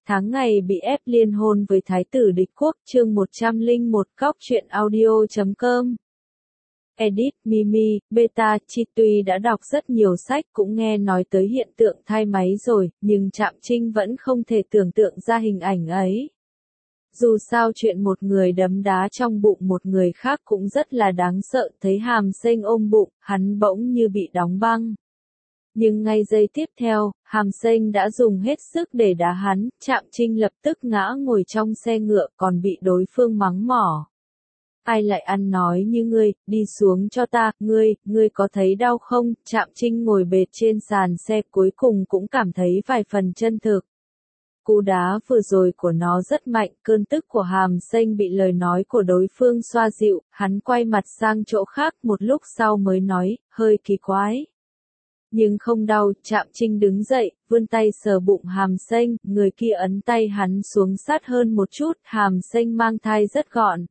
tháng ngày bị ép liên hôn với thái tử địch quốc, chương 101 Cóc truyện audio.com. Edit, Mimi, Beta, Chi tuy đã đọc rất nhiều sách cũng nghe nói tới hiện tượng thai máy rồi, nhưng Trạm Trinh vẫn không thể tưởng tượng ra hình ảnh ấy. Dù sao chuyện một người đấm đá trong bụng một người khác cũng rất là đáng sợ, thấy Hàm Xanh ôm bụng, hắn bỗng như bị đóng băng. Nhưng ngay giây tiếp theo, Hàm Xanh đã dùng hết sức để đá hắn, Trạm Trinh lập tức ngã ngồi trong xe ngựa còn bị đối phương mắng mỏ. Ai lại ăn nói như ngươi, đi xuống cho ta, ngươi có thấy đau không? Trạm Trinh ngồi bệt trên sàn xe cuối cùng cũng cảm thấy vài phần chân thực. Cú đá vừa rồi của nó rất mạnh, cơn tức của Hàm Xanh bị lời nói của đối phương xoa dịu, hắn quay mặt sang chỗ khác một lúc sau mới nói, hơi kỳ quái. Nhưng không đau, Trạm Trinh đứng dậy, vươn tay sờ bụng Hàm Xanh, người kia ấn tay hắn xuống sát hơn một chút, Hàm Xanh mang thai rất gọn.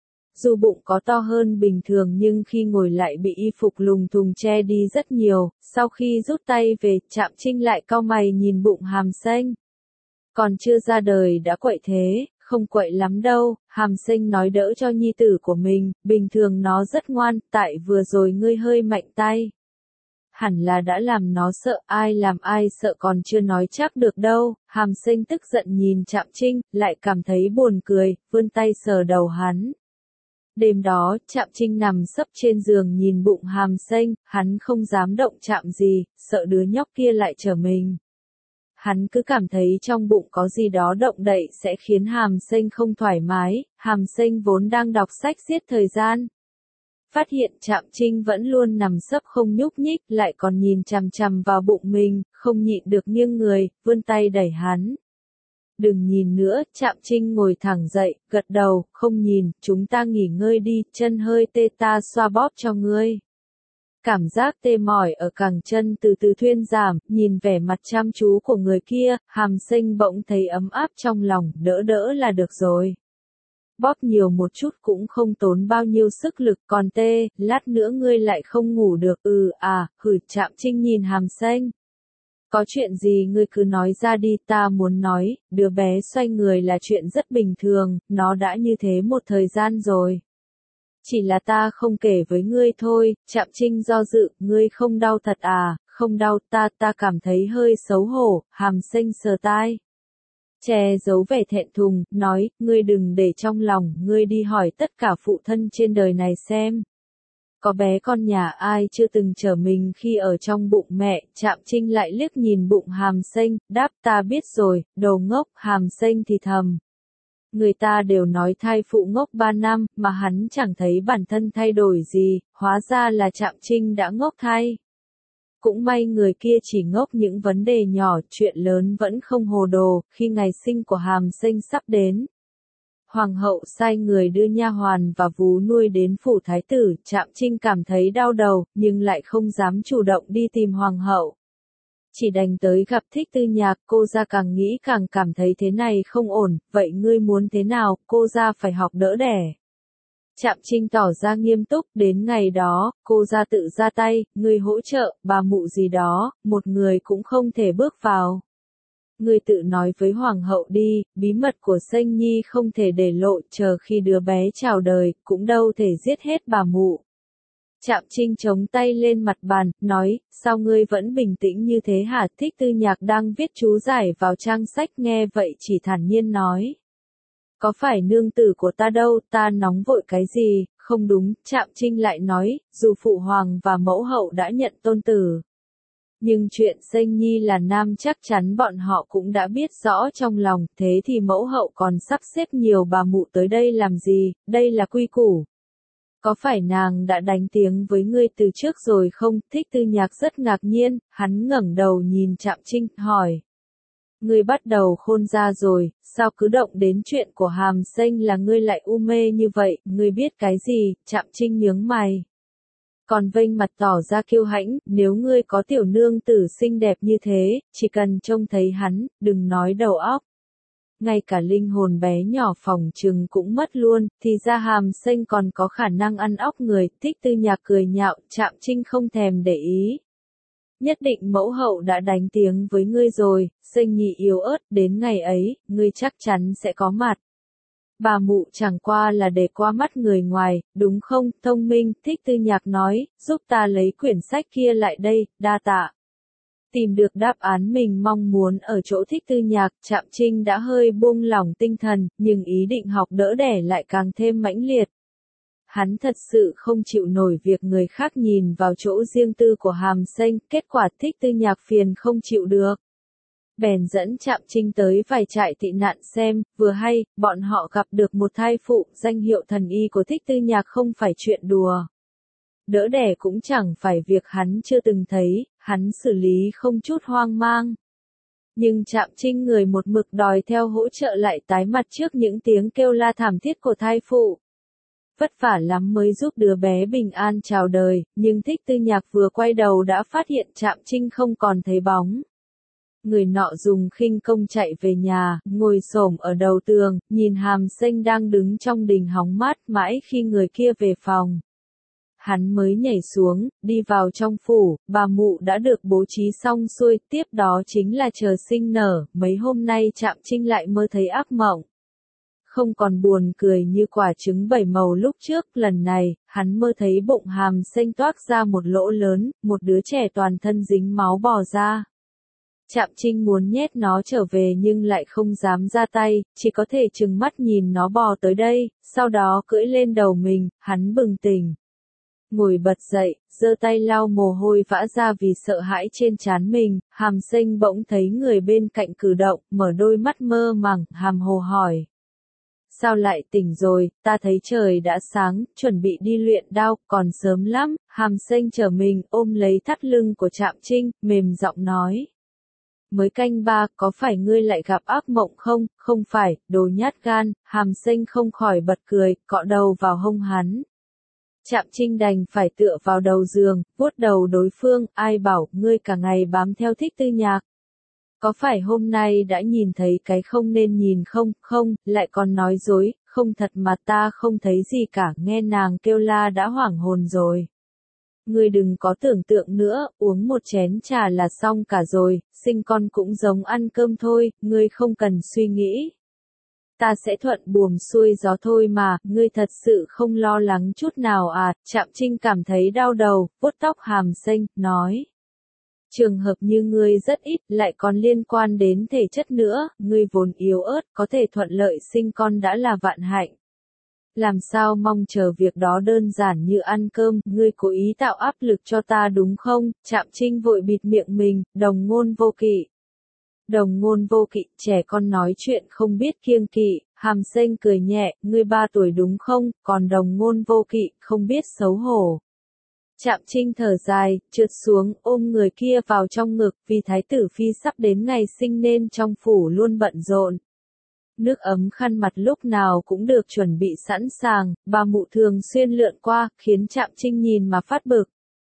Dù bụng có to hơn bình thường nhưng khi ngồi lại bị y phục lùng thùng che đi rất nhiều, sau khi rút tay về, Trạm Trinh lại cau mày nhìn bụng Hàm Xanh. Còn chưa ra đời đã quậy thế, không quậy lắm đâu, Hàm Xanh nói đỡ cho nhi tử của mình, bình thường nó rất ngoan, tại vừa rồi ngươi hơi mạnh tay. Hẳn là đã làm nó sợ, ai làm ai sợ còn chưa nói chắc được đâu, Hàm Xanh tức giận nhìn Trạm Trinh, lại cảm thấy buồn cười, vươn tay sờ đầu hắn. Đêm đó, Trạm Trinh nằm sấp trên giường nhìn bụng Hàm Xanh, hắn không dám động chạm gì, sợ đứa nhóc kia lại trở mình. Hắn cứ cảm thấy trong bụng có gì đó động đậy sẽ khiến Hàm Xanh không thoải mái, Hàm Xanh vốn đang đọc sách giết thời gian. Phát hiện Trạm Trinh vẫn luôn nằm sấp không nhúc nhích, lại còn nhìn chằm chằm vào bụng mình, không nhịn được nghiêng người, vươn tay đẩy hắn. Đừng nhìn nữa, Trạm Trinh ngồi thẳng dậy, gật đầu, không nhìn, chúng ta nghỉ ngơi đi, chân hơi tê ta xoa bóp cho ngươi. Cảm giác tê mỏi ở cẳng chân từ từ thuyên giảm, nhìn vẻ mặt chăm chú của người kia, Hàm Xanh bỗng thấy ấm áp trong lòng, đỡ đỡ là được rồi. Bóp nhiều một chút cũng không tốn bao nhiêu sức lực, còn tê, lát nữa ngươi lại không ngủ được, Trạm Trinh nhìn Hàm Xanh. Có chuyện gì ngươi cứ nói ra đi, ta muốn nói, đứa bé xoay người là chuyện rất bình thường, nó đã như thế một thời gian rồi. Chỉ là ta không kể với ngươi thôi, Trạm Trinh do dự, ngươi không đau thật à, không đau, ta cảm thấy hơi xấu hổ, Hàm Xanh sờ tai. Che giấu vẻ thẹn thùng, nói, ngươi đừng để trong lòng, ngươi đi hỏi tất cả phụ thân trên đời này xem. Có bé con nhà ai chưa từng chở mình khi ở trong bụng mẹ, Trạm Trinh lại liếc nhìn bụng Hàm Xanh, đáp ta biết rồi, đồ ngốc, Hàm Xanh thì thầm. Người ta đều nói thai phụ ngốc 3 năm, mà hắn chẳng thấy bản thân thay đổi gì, hóa ra là Trạm Trinh đã ngốc thay. Cũng may người kia chỉ ngốc những vấn đề nhỏ, chuyện lớn vẫn không hồ đồ, khi ngày sinh của Hàm Xanh sắp đến. Hoàng hậu sai người đưa nha hoàn và vú nuôi đến phủ thái tử, Trạm Trinh cảm thấy đau đầu, nhưng lại không dám chủ động đi tìm hoàng hậu. Chỉ đành tới gặp Thích Tư Nhạc, cô ra càng nghĩ càng cảm thấy thế này không ổn, vậy ngươi muốn thế nào, cô ra phải học đỡ đẻ. Trạm Trinh tỏ ra nghiêm túc, đến ngày đó, cô ra tự ra tay, ngươi hỗ trợ, bà mụ gì đó, một người cũng không thể bước vào. Ngươi tự nói với hoàng hậu đi, bí mật của Xanh Nhi không thể để lộ, chờ khi đứa bé chào đời, cũng đâu thể giết hết bà mụ. Trạm Trinh chống tay lên mặt bàn, nói, sao ngươi vẫn bình tĩnh như thế hả? Thích Tư Nhạc đang viết chú giải vào trang sách nghe vậy chỉ thản nhiên nói. Có phải nương tử của ta đâu, ta nóng vội cái gì, không đúng, Trạm Trinh lại nói, dù phụ hoàng và mẫu hậu đã nhận tôn tử. Nhưng chuyện Xanh Nhi là nam chắc chắn bọn họ cũng đã biết rõ trong lòng, thế thì mẫu hậu còn sắp xếp nhiều bà mụ tới đây làm gì, đây là quy củ. Có phải nàng đã đánh tiếng với ngươi từ trước rồi không? Thích Tư Nhạc rất ngạc nhiên, hắn ngẩng đầu nhìn Trạm Trinh, hỏi. Ngươi bắt đầu khôn ra rồi, sao cứ động đến chuyện của Hàm Xanh là ngươi lại u mê như vậy, ngươi biết cái gì? Trạm Trinh nhướng mày. Còn vênh mặt tỏ ra kiêu hãnh, nếu ngươi có tiểu nương tử xinh đẹp như thế, chỉ cần trông thấy hắn, đừng nói đầu óc. Ngay cả linh hồn bé nhỏ phòng trừng cũng mất luôn, thì ra Hàm Xanh còn có khả năng ăn óc người, Thích Tư Nhạc cười nhạo, Trạm Trinh không thèm để ý. Nhất định mẫu hậu đã đánh tiếng với ngươi rồi, Sinh Nhi yếu ớt, đến ngày ấy, ngươi chắc chắn sẽ có mặt. Bà mụ chẳng qua là để qua mắt người ngoài, đúng không? Thông minh, Thích Tư Nhạc nói, giúp ta lấy quyển sách kia lại đây, đa tạ. Tìm được đáp án mình mong muốn ở chỗ Thích Tư Nhạc, Trạm Trinh đã hơi buông lỏng tinh thần, nhưng ý định học đỡ đẻ lại càng thêm mãnh liệt. Hắn thật sự không chịu nổi việc người khác nhìn vào chỗ riêng tư của Hàm Xanh, kết quả Thích Tư Nhạc phiền không chịu được. Bèn dẫn Trạm Trinh tới vài trại tị nạn xem, vừa hay, bọn họ gặp được một thai phụ, danh hiệu thần y của Thích Tư Nhạc không phải chuyện đùa. Đỡ đẻ cũng chẳng phải việc hắn chưa từng thấy, hắn xử lý không chút hoang mang. Nhưng Trạm Trinh người một mực đòi theo hỗ trợ lại tái mặt trước những tiếng kêu la thảm thiết của thai phụ. Vất vả lắm mới giúp đứa bé bình an chào đời, nhưng Thích Tư Nhạc vừa quay đầu đã phát hiện Trạm Trinh không còn thấy bóng. Người nọ dùng khinh công chạy về nhà, ngồi xổm ở đầu tường, nhìn Hàm Xanh đang đứng trong đình hóng mát mãi khi người kia về phòng. Hắn mới nhảy xuống, đi vào trong phủ, bà mụ đã được bố trí xong xuôi, tiếp đó chính là chờ sinh nở, mấy hôm nay Trạm Trinh lại mơ thấy ác mộng. Không còn buồn cười như quả trứng bảy màu lúc trước, lần này, hắn mơ thấy bụng Hàm Xanh toác ra một lỗ lớn, một đứa trẻ toàn thân dính máu bò ra. Trạm Trinh muốn nhét nó trở về nhưng lại không dám ra tay, chỉ có thể trừng mắt nhìn nó bò tới đây, sau đó cưỡi lên đầu mình, hắn bừng tỉnh. Ngồi bật dậy, giơ tay lau mồ hôi vã ra vì sợ hãi trên trán mình, Hàm Xanh bỗng thấy người bên cạnh cử động, mở đôi mắt mơ màng, hàm hồ hỏi. Sao lại tỉnh rồi, ta thấy trời đã sáng, chuẩn bị đi luyện đao, còn sớm lắm, Hàm Xanh trở mình ôm lấy thắt lưng của Trạm Trinh, mềm giọng nói. Mới canh ba, có phải ngươi lại gặp ác mộng không? Không phải, đồ nhát gan, Hàm Xanh không khỏi bật cười, cọ đầu vào hông hắn. Trạm Trinh đành phải tựa vào đầu giường, vuốt đầu đối phương, ai bảo, ngươi cả ngày bám theo Thích Tư Nhạc. Có phải hôm nay đã nhìn thấy cái không nên nhìn không, không, lại còn nói dối, không thật mà ta không thấy gì cả, nghe nàng kêu la đã hoảng hồn rồi. Ngươi đừng có tưởng tượng nữa, uống một chén trà là xong cả rồi, sinh con cũng giống ăn cơm thôi, ngươi không cần suy nghĩ. Ta sẽ thuận buồm xuôi gió thôi mà, ngươi thật sự không lo lắng chút nào à, Trạm Trinh cảm thấy đau đầu, vuốt tóc Hàm Xanh, nói. Trường hợp như ngươi rất ít, lại còn liên quan đến thể chất nữa, ngươi vốn yếu ớt, có thể thuận lợi sinh con đã là vạn hạnh. Làm sao mong chờ việc đó đơn giản như ăn cơm, ngươi cố ý tạo áp lực cho ta đúng không? Trạm Trinh vội bịt miệng mình, đồng ngôn vô kỵ. Đồng ngôn vô kỵ, trẻ con nói chuyện không biết kiêng kỵ, Hàm Xanh cười nhẹ, ngươi 3 tuổi đúng không, còn đồng ngôn vô kỵ, không biết xấu hổ. Trạm Trinh thở dài, trượt xuống, ôm người kia vào trong ngực, vì Thái tử Phi sắp đến ngày sinh nên trong phủ luôn bận rộn. Nước ấm khăn mặt lúc nào cũng được chuẩn bị sẵn sàng, bà mụ thường xuyên lượn qua, khiến Trạm Trinh nhìn mà phát bực.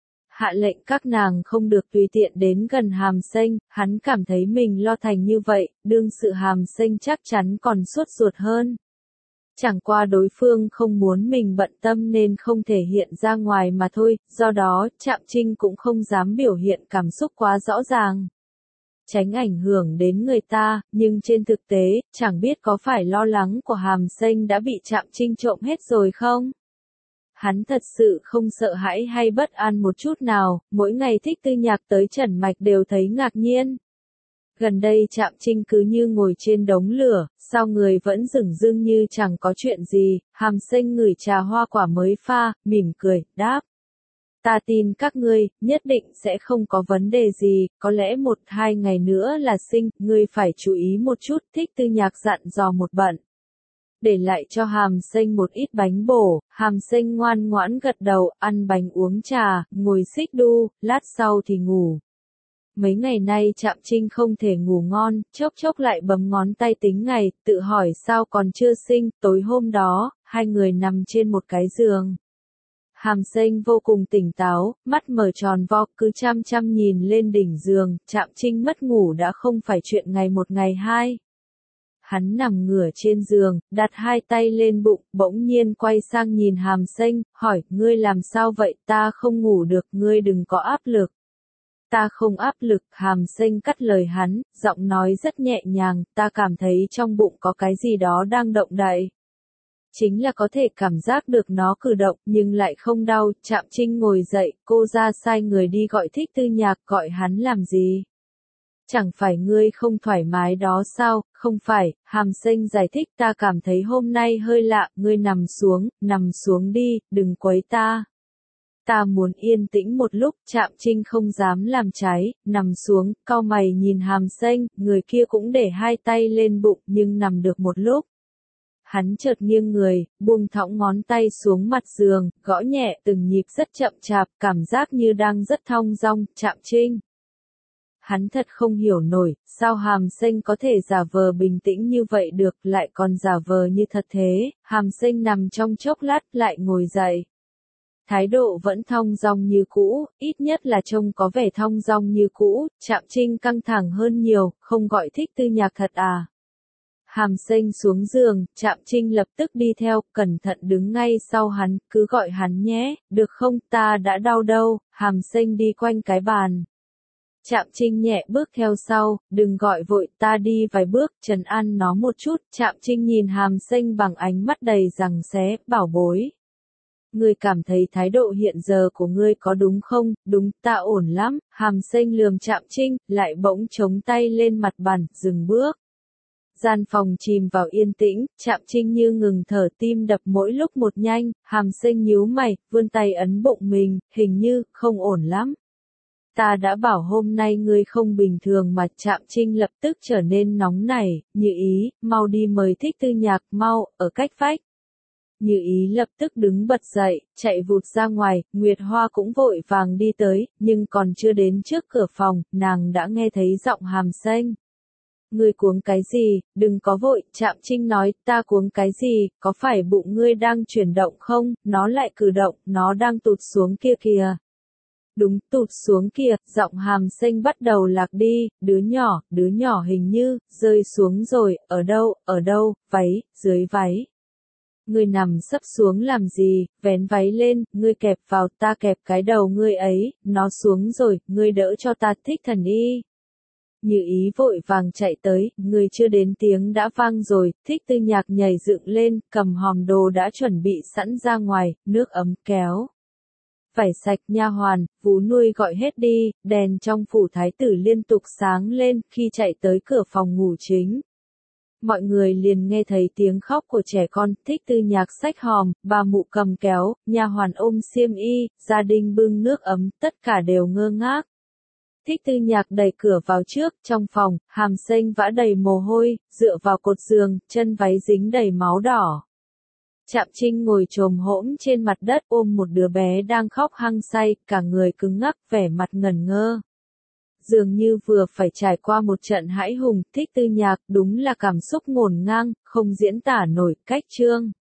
Hạ lệnh các nàng không được tùy tiện đến gần Hàm Xanh, hắn cảm thấy mình lo thành như vậy, đương sự Hàm Xanh chắc chắn còn sốt ruột hơn. Chẳng qua đối phương không muốn mình bận tâm nên không thể hiện ra ngoài mà thôi, do đó, Trạm Trinh cũng không dám biểu hiện cảm xúc quá rõ ràng. Tránh ảnh hưởng đến người ta, nhưng trên thực tế, chẳng biết có phải lo lắng của Hàm Xanh đã bị Trạm Trinh trộm hết rồi không? Hắn thật sự không sợ hãi hay bất an một chút nào, mỗi ngày Thích Tư Nhạc tới Trần Mạch đều thấy ngạc nhiên. Gần đây Trạm Trinh cứ như ngồi trên đống lửa, sao người vẫn dửng dưng như chẳng có chuyện gì, Hàm Xanh ngửi trà hoa quả mới pha, mỉm cười, đáp. Ta tin các ngươi, nhất định sẽ không có vấn đề gì, có lẽ 1-2 ngày nữa là sinh, ngươi phải chú ý một chút, Thích Tư Nhạc dặn dò một bận. Để lại cho Hàm Xanh một ít bánh bổ, Hàm Xanh ngoan ngoãn gật đầu, ăn bánh uống trà, ngồi xích đu, lát sau thì ngủ. Mấy ngày nay Trạm Trinh không thể ngủ ngon, chốc chốc lại bấm ngón tay tính ngày, tự hỏi sao còn chưa sinh, tối hôm đó, hai người nằm trên một cái giường. Hàm Xanh vô cùng tỉnh táo, mắt mở tròn vo, cứ chăm chăm nhìn lên đỉnh giường, Trạm Trinh mất ngủ đã không phải chuyện ngày một ngày hai. Hắn nằm ngửa trên giường, đặt hai tay lên bụng, bỗng nhiên quay sang nhìn Hàm Xanh, hỏi, ngươi làm sao vậy, ta không ngủ được, ngươi đừng có áp lực. Ta không áp lực, Hàm Sinh cắt lời hắn, giọng nói rất nhẹ nhàng, ta cảm thấy trong bụng có cái gì đó đang động đậy. Chính là có thể cảm giác được nó cử động nhưng lại không đau. Trạm Trinh ngồi dậy, cô ra sai người đi gọi Thích Tư Nhạc, gọi hắn làm gì? Chẳng phải ngươi không thoải mái đó sao? Không phải, Hàm Sinh giải thích, ta cảm thấy hôm nay hơi lạ, ngươi nằm xuống đi, đừng quấy ta. Ta muốn yên tĩnh một lúc. Trạm Trinh không dám làm trái, nằm xuống, cau mày nhìn Hàm Sinh, người kia cũng để hai tay lên bụng nhưng nằm được một lúc. Hắn chợt nghiêng người, buông thõng ngón tay xuống mặt giường, gõ nhẹ từng nhịp rất chậm chạp, cảm giác như đang rất thong dong. Trạm Trinh. Hắn thật không hiểu nổi, sao Hàm Sinh có thể giả vờ bình tĩnh như vậy được, lại còn giả vờ như thật thế. Hàm Sinh nằm trong chốc lát, lại ngồi dậy. Thái độ vẫn thong dong như cũ, ít nhất là trông có vẻ thong dong như cũ. Trạm Trinh căng thẳng hơn nhiều, không gọi Thích Tư Nhạc thật à? Hàm Sinh xuống giường, Trạm Trinh lập tức đi theo, cẩn thận đứng ngay sau hắn, cứ gọi hắn nhé, được không, ta đã đau đâu. Hàm Sinh đi quanh cái bàn. Trạm Trinh nhẹ bước theo sau, đừng gọi vội, ta đi vài bước, trấn an nó một chút. Trạm Trinh nhìn Hàm Sinh bằng ánh mắt đầy giằng xé, bảo bối. Ngươi cảm thấy thái độ hiện giờ của ngươi có đúng không? Đúng, ta ổn lắm. Hàm Sinh lườm Trạm Trinh, lại bỗng chống tay lên mặt bàn, dừng bước. Gian phòng chìm vào yên tĩnh, Trạm Trinh như ngừng thở, tim đập mỗi lúc một nhanh. Hàm Sinh nhíu mày, vươn tay ấn bụng mình, hình như không ổn lắm. Ta đã bảo hôm nay ngươi không bình thường mà. Trạm Trinh lập tức trở nên nóng nảy, Như Ý, mau đi mời Thích Tư Nhạc, mau, ở cách vách. Như Ý lập tức đứng bật dậy, chạy vụt ra ngoài. Nguyệt Hoa cũng vội vàng đi tới, nhưng còn chưa đến trước cửa phòng, nàng đã nghe thấy giọng Hàm Sinh. Ngươi cuống cái gì, đừng có vội. Trạm Trinh nói, ta cuống cái gì, có phải bụng ngươi đang chuyển động không, nó lại cử động, nó đang tụt xuống kia kìa. Đúng, tụt xuống kìa. Giọng Hàm Sinh bắt đầu lạc đi, đứa nhỏ hình như, rơi xuống rồi, ở đâu, váy, dưới váy. Ngươi nằm sấp xuống làm gì, vén váy lên, ngươi kẹp vào, ta kẹp cái đầu ngươi ấy, nó xuống rồi, ngươi đỡ cho ta. Thích Thần Y. Như Ý vội vàng chạy tới, người chưa đến tiếng đã vang rồi. Thích Tư Nhạc nhảy dựng lên, cầm hòm đồ đã chuẩn bị sẵn ra ngoài, nước ấm, kéo vải sạch, nha hoàn, vú nuôi gọi hết đi. Đèn trong phủ thái tử liên tục sáng lên. Khi chạy tới cửa phòng ngủ chính, mọi người liền nghe thấy tiếng khóc của trẻ con. Thích Tư Nhạc xách hòm, bà mụ cầm kéo, nha hoàn ôm xiêm y, gia đình bưng nước ấm, tất cả đều ngơ ngác. Thích Tư Nhạc đẩy cửa vào trước, trong phòng, Hàm Sinh vã đầy mồ hôi, dựa vào cột giường, chân váy dính đầy máu đỏ. Trạm Trinh ngồi chồm hỗn trên mặt đất ôm một đứa bé đang khóc hăng say, cả người cứng ngắc, vẻ mặt ngẩn ngơ. Dường như vừa phải trải qua một trận hãi hùng. Thích Tư Nhạc đúng là cảm xúc ngổn ngang, không diễn tả nổi. Cách chương